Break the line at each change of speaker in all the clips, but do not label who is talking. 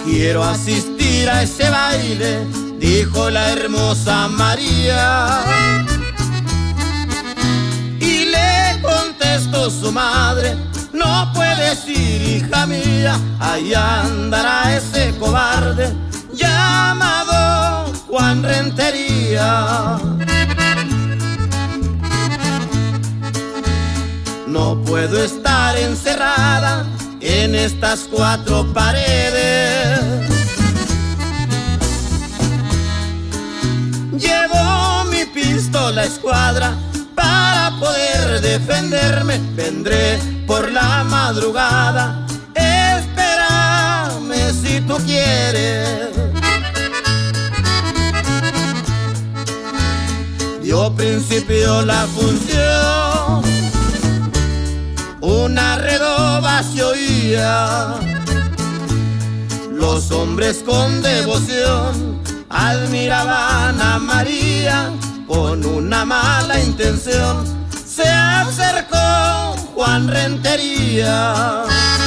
Quiero asistir a ese baile, dijo la hermosa María. Y le contestó su madre: no puedes ir, hija mía, ahí andará ese cobarde llamado Juan Rentería. No puedo estar encerrada en estas cuatro paredes. Llevo mi pistola escuadra para poder defenderme. Vendré por la madrugada, espérame si tú quieres. Dio principio la función, una redoba se oía. Los hombres con devoción admiraban a María. Con una mala intención se acercó Juan Rentería.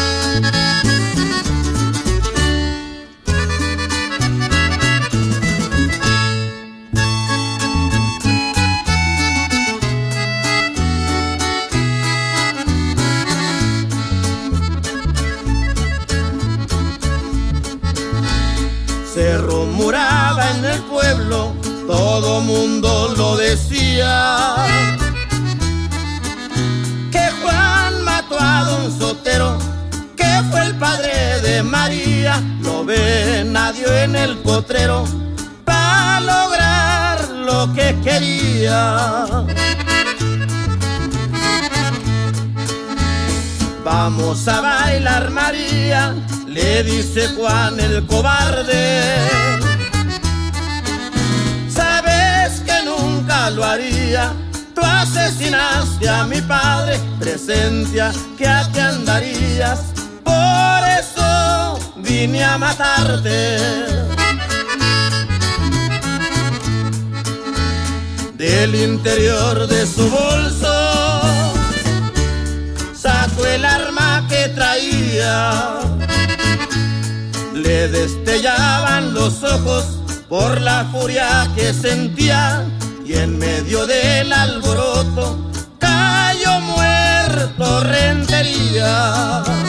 Se rumoraba en el pueblo, todo mundo lo decía, que Juan mató a don Sotero, que fue el padre de María. Lo ven a Dios en el potrero para lograr lo que quería. Vamos a bailar, María, le dice Juan el cobarde. Sabes que nunca lo haría, tú asesinaste a mi padre, presencia que aquí andarías, por eso vine a matarte. Del interior de su bolso sacó el arma que traía. Le destellaban los ojos por la furia que sentía, y en medio del alboroto cayó muerto Rentería.